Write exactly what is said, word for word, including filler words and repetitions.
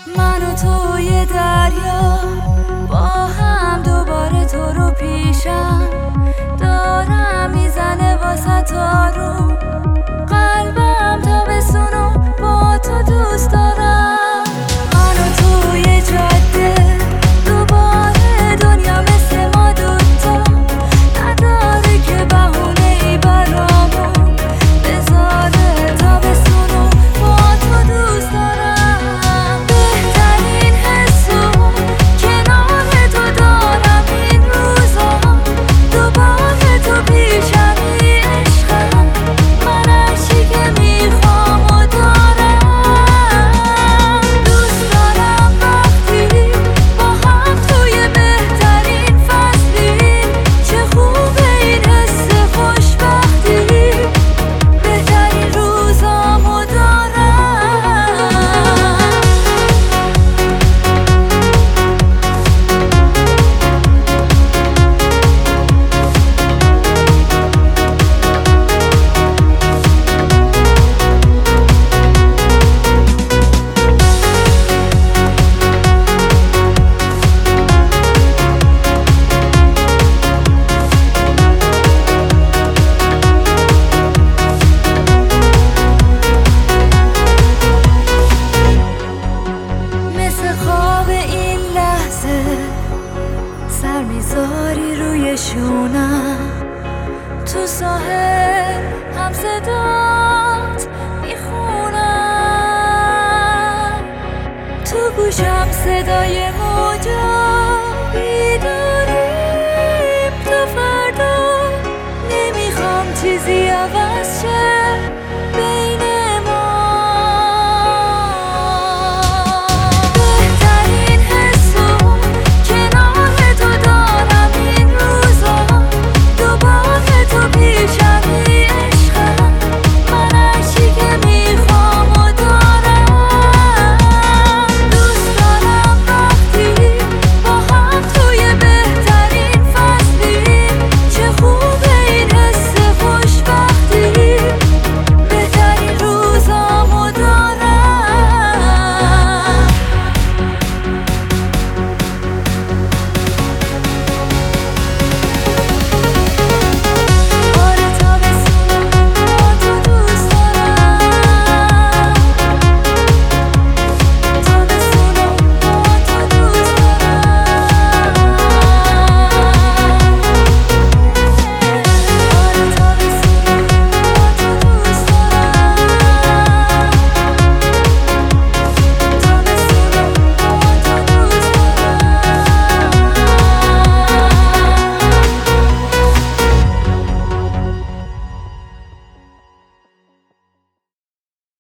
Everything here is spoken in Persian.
من و توی دریا با هم دوباره تو رو پیشم دارم میزنه واسه تارو قلبم تابستونو با تو دوست دارم. من و توی جاده دوباره دنیا مثل ما دوتا نداره که بهونه ای برامون بذاره تابستونو با تو دوست دارم. بهترین حسو کنار تو دارم این روزا دوباره تو پیشمی عشقم من هرچی که میخوام و دارم. دوست دارم وقتی با هم توی بهترین فصلی چه خوبه این حس خوشبختی بهترین روزامو دارم. مثل خواب این لحظه سر میذاری روی شونم تو ساحل هم صدات میخونم تو گوشم صدای